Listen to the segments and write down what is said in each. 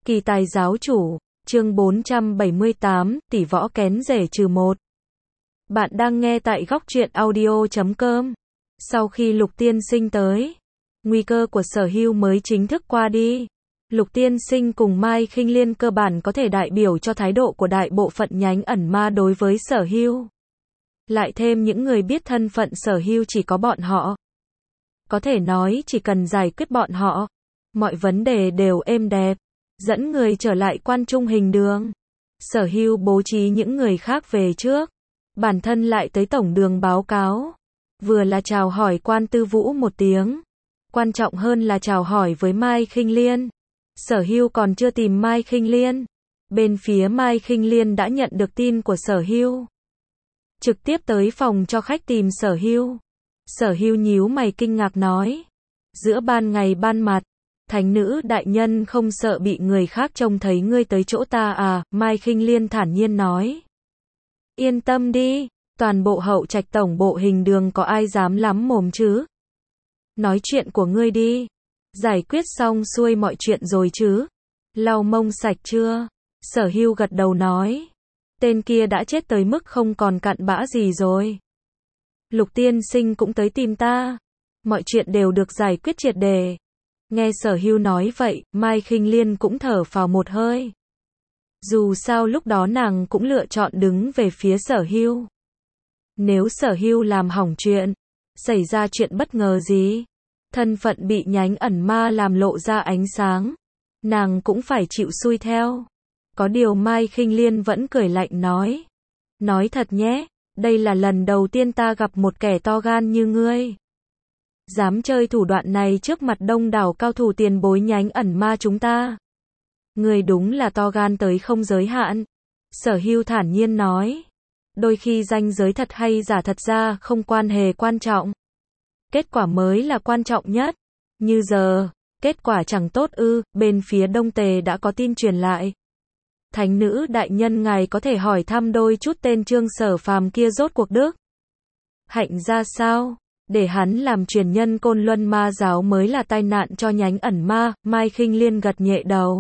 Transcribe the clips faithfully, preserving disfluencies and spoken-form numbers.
Kỳ tài giáo chủ, chương bốn trăm bảy mươi tám, tỷ võ kén rể trừ một. Bạn đang nghe tại góc truyện audio chấm com. Sau khi Lục Tiên Sinh tới, nguy cơ của Sở Hưu mới chính thức qua đi. Lục Tiên Sinh cùng Mai Khinh Liên cơ bản có thể đại biểu cho thái độ của đại bộ phận nhánh ẩn ma đối với Sở Hưu. Lại thêm những người biết thân phận Sở Hưu chỉ có bọn họ. Có thể nói chỉ cần giải quyết bọn họ, mọi vấn đề đều êm đẹp. Dẫn người trở lại quan trung hình đường. Sở Hưu bố trí những người khác về trước. Bản thân lại tới tổng đường báo cáo. Vừa là chào hỏi quan tư vũ một tiếng. Quan trọng hơn là chào hỏi với Mai Khinh Liên. Sở Hưu còn chưa tìm Mai Khinh Liên. Bên phía Mai Khinh Liên đã nhận được tin của Sở Hưu. Trực tiếp tới phòng cho khách tìm Sở Hưu. Sở Hưu nhíu mày kinh ngạc nói. Giữa ban ngày ban mặt, thánh nữ đại nhân không sợ bị người khác trông thấy ngươi tới chỗ ta à? Mai Khinh Liên thản nhiên nói. Yên tâm đi, toàn bộ hậu trạch tổng bộ hình đường có ai dám lắm mồm chứ? Nói chuyện của ngươi đi. Giải quyết xong xuôi mọi chuyện rồi chứ? Lau mông sạch chưa? Sở Hưu gật đầu nói. Tên kia đã chết tới mức không còn cặn bã gì rồi. Lục Tiên Sinh cũng tới tìm ta. Mọi chuyện đều được giải quyết triệt đề. Nghe Sở Hưu nói vậy, Mai Khinh Liên cũng thở phào một hơi. Dù sao lúc đó nàng cũng lựa chọn đứng về phía Sở Hưu. Nếu Sở Hưu làm hỏng chuyện, xảy ra chuyện bất ngờ gì, thân phận bị nhánh ẩn ma làm lộ ra ánh sáng, nàng cũng phải chịu xui theo. Có điều Mai Khinh Liên vẫn cười lạnh nói. Nói thật nhé, đây là lần đầu tiên ta gặp một kẻ to gan như ngươi. Dám chơi thủ đoạn này trước mặt đông đảo cao thủ tiền bối nhánh ẩn ma chúng ta. Ngươi đúng là to gan tới không giới hạn. Sở Hưu thản nhiên nói. Đôi khi danh giới thật hay giả thật ra không quan hề quan trọng. Kết quả mới là quan trọng nhất. Như giờ, kết quả chẳng tốt ư? Bên phía Đông Tề đã có tin truyền lại. Thánh nữ đại nhân ngài có thể hỏi thăm đôi chút tên Trương Sở Phàm kia rốt cuộc đức hạnh ra sao? Để hắn làm truyền nhân Côn Luân ma giáo mới là tai nạn cho nhánh ẩn ma. Mai Khinh Liên gật nhẹ đầu.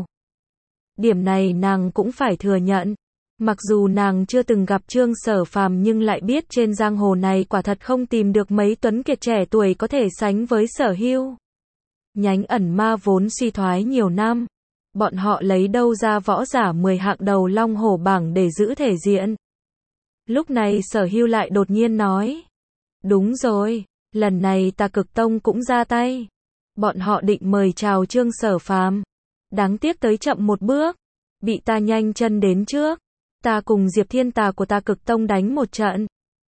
Điểm này nàng cũng phải thừa nhận. Mặc dù nàng chưa từng gặp Trương Sở Phàm nhưng lại biết trên giang hồ này quả thật không tìm được mấy tuấn kiệt trẻ tuổi có thể sánh với Sở Hưu. Nhánh ẩn ma vốn suy thoái nhiều năm. Bọn họ lấy đâu ra võ giả mười hạng đầu long hổ bảng để giữ thể diện. Lúc này Sở Hưu lại đột nhiên nói. Đúng rồi, lần này Ta Cực Tông cũng ra tay. Bọn họ định mời chào Trương Sở Phàm. Đáng tiếc tới chậm một bước. Bị ta nhanh chân đến trước. Ta cùng Diệp Thiên Tà của Ta Cực Tông đánh một trận.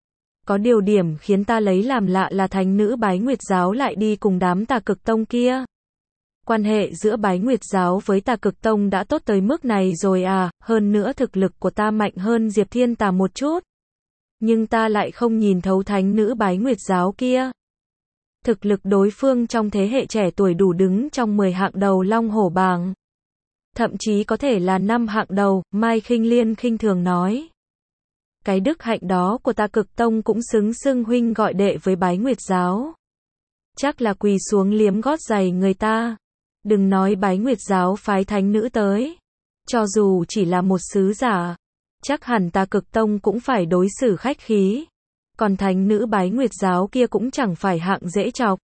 Có điều điểm khiến ta lấy làm lạ là thánh nữ Bái Nguyệt Giáo lại đi cùng đám Ta Cực Tông kia. Quan hệ giữa Bái Nguyệt Giáo với Ta Cực Tông đã tốt tới mức này rồi à? Hơn nữa thực lực của ta mạnh hơn Diệp Thiên Tà một chút. Nhưng ta lại không nhìn thấu thánh nữ Bái Nguyệt Giáo kia. Thực lực đối phương trong thế hệ trẻ tuổi đủ đứng trong mười hạng đầu long hổ bảng. Thậm chí có thể là năm hạng đầu. Mai Khinh Liên khinh thường nói. Cái đức hạnh đó của Ta Cực Tông cũng xứng xưng huynh gọi đệ với Bái Nguyệt Giáo. Chắc là quỳ xuống liếm gót giày người ta. Đừng nói Bái Nguyệt Giáo phái thánh nữ tới. Cho dù chỉ là một sứ giả, chắc hẳn Ta Cực Tông cũng phải đối xử khách khí. Còn thánh nữ Bái Nguyệt Giáo kia cũng chẳng phải hạng dễ chọc.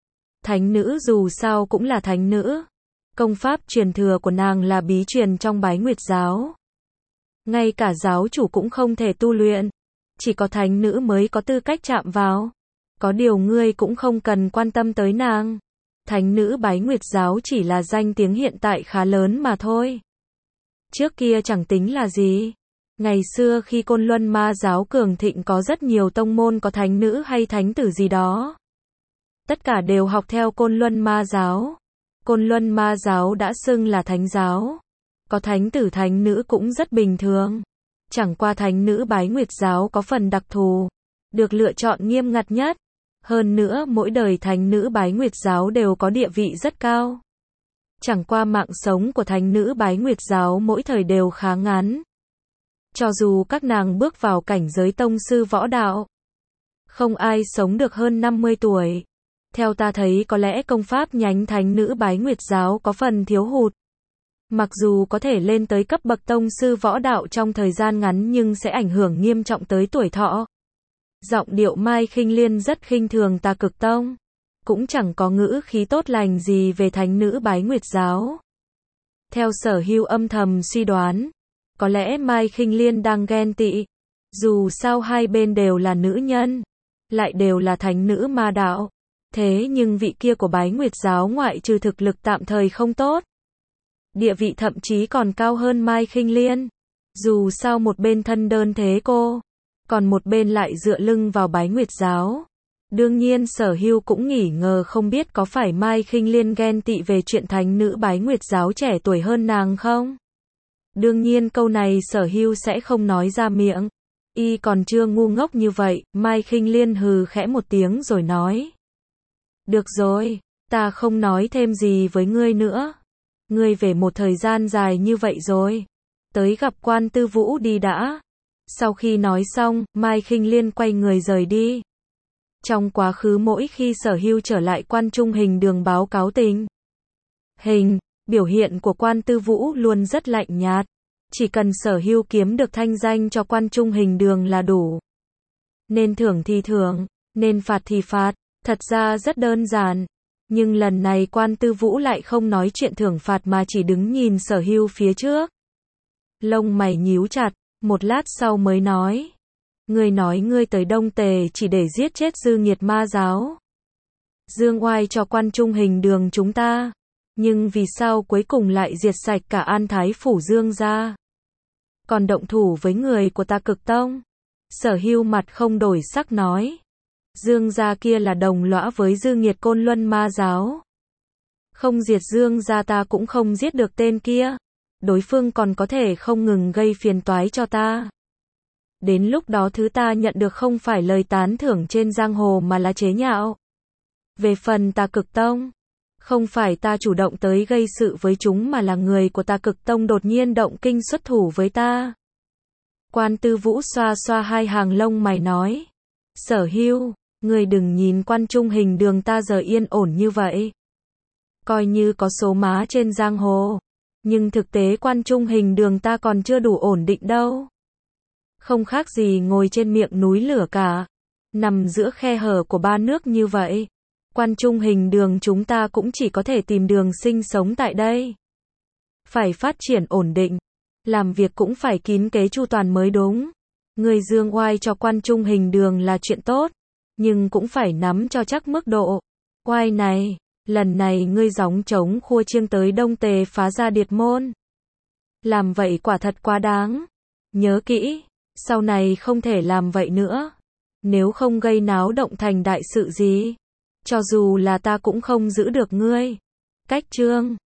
Thánh nữ dù sao cũng là thánh nữ. Công pháp truyền thừa của nàng là bí truyền trong Bái Nguyệt Giáo. Ngay cả giáo chủ cũng không thể tu luyện. Chỉ có thánh nữ mới có tư cách chạm vào. Có điều ngươi cũng không cần quan tâm tới nàng. Thánh nữ Bái Nguyệt Giáo chỉ là danh tiếng hiện tại khá lớn mà thôi. Trước kia chẳng tính là gì. Ngày xưa khi Côn Luân ma giáo cường thịnh có rất nhiều tông môn có thánh nữ hay thánh tử gì đó. Tất cả đều học theo Côn Luân ma giáo. Côn Luân ma giáo đã xưng là thánh giáo. Có thánh tử thánh nữ cũng rất bình thường. Chẳng qua thánh nữ Bái Nguyệt Giáo có phần đặc thù. Được lựa chọn nghiêm ngặt nhất. Hơn nữa mỗi đời thánh nữ Bái Nguyệt Giáo đều có địa vị rất cao. Chẳng qua mạng sống của thánh nữ Bái Nguyệt Giáo mỗi thời đều khá ngắn. Cho dù các nàng bước vào cảnh giới tông sư võ đạo, không ai sống được hơn năm mươi tuổi. Theo ta thấy có lẽ công pháp nhánh thánh nữ Bái Nguyệt Giáo có phần thiếu hụt. Mặc dù có thể lên tới cấp bậc tông sư võ đạo trong thời gian ngắn nhưng sẽ ảnh hưởng nghiêm trọng tới tuổi thọ. Giọng điệu Mai Khinh Liên rất khinh thường Tà Cực Tông. Cũng chẳng có ngữ khí tốt lành gì về thánh nữ Bái Nguyệt Giáo. Theo Sở Hưu âm thầm suy đoán, có lẽ Mai Khinh Liên đang ghen tị. Dù sao hai bên đều là nữ nhân, lại đều là thánh nữ ma đạo. Thế nhưng vị kia của Bái Nguyệt Giáo ngoại trừ thực lực tạm thời không tốt, địa vị thậm chí còn cao hơn Mai Khinh Liên. Dù sao một bên thân đơn thế cô, còn một bên lại dựa lưng vào Bái Nguyệt Giáo. Đương nhiên Sở Hưu cũng nghi ngờ không biết có phải Mai Khinh Liên ghen tị về chuyện thánh nữ Bái Nguyệt Giáo trẻ tuổi hơn nàng không? Đương nhiên câu này Sở Hưu sẽ không nói ra miệng. Y còn chưa ngu ngốc như vậy. Mai Khinh Liên hừ khẽ một tiếng rồi nói. Được rồi, ta không nói thêm gì với ngươi nữa. Ngươi về một thời gian dài như vậy rồi. Tới gặp Quan Tư Vũ đi đã. Sau khi nói xong, Mai Khinh Liên quay người rời đi. Trong quá khứ mỗi khi Sở Hưu trở lại Quan Trung Hình Đường báo cáo tình hình, biểu hiện của Quan Tư Vũ luôn rất lạnh nhạt. Chỉ cần Sở Hưu kiếm được thanh danh cho Quan Trung Hình Đường là đủ. Nên thưởng thì thưởng, nên phạt thì phạt, thật ra rất đơn giản. Nhưng lần này Quan Tư Vũ lại không nói chuyện thưởng phạt mà chỉ đứng nhìn Sở Hưu phía trước. Lông mày nhíu chặt, một lát sau mới nói. Ngươi nói ngươi tới Đông Tề chỉ để giết chết dư nghiệt ma giáo. Dương oai cho Quan Trung Hình Đường chúng ta. Nhưng vì sao cuối cùng lại diệt sạch cả An Thái Phủ Dương gia? Còn động thủ với người của Tà Cực Tông? Sở Hưu mặt không đổi sắc nói. Dương gia kia là đồng lõa với dư nghiệt Côn Luân ma giáo. Không diệt Dương gia ta cũng không giết được tên kia. Đối phương còn có thể không ngừng gây phiền toái cho ta. Đến lúc đó thứ ta nhận được không phải lời tán thưởng trên giang hồ mà là chế nhạo. Về phần Tà Cực Tông, không phải ta chủ động tới gây sự với chúng mà là người của Tà Cực Tông đột nhiên động kinh xuất thủ với ta. Quan Tư Vũ xoa xoa hai hàng lông mày nói. Sở Hưu, người đừng nhìn Quan Trung Hình Đường ta giờ yên ổn như vậy. Coi như có số má trên giang hồ. Nhưng thực tế Quan Trung Hình Đường ta còn chưa đủ ổn định đâu. Không khác gì ngồi trên miệng núi lửa cả. Nằm giữa khe hở của ba nước như vậy. Quan Trung Hình Đường chúng ta cũng chỉ có thể tìm đường sinh sống tại đây. Phải phát triển ổn định. Làm việc cũng phải kín kế chu toàn mới đúng. Người dương oai cho Quan Trung Hình Đường là chuyện tốt. Nhưng cũng phải nắm cho chắc mức độ. Oai này, lần này ngươi gióng trống khua chiêng tới Đông Tề phá ra Điệt Môn. Làm vậy quả thật quá đáng. Nhớ kỹ, sau này không thể làm vậy nữa. Nếu không gây náo động thành đại sự gì, cho dù là ta cũng không giữ được ngươi. Cách chương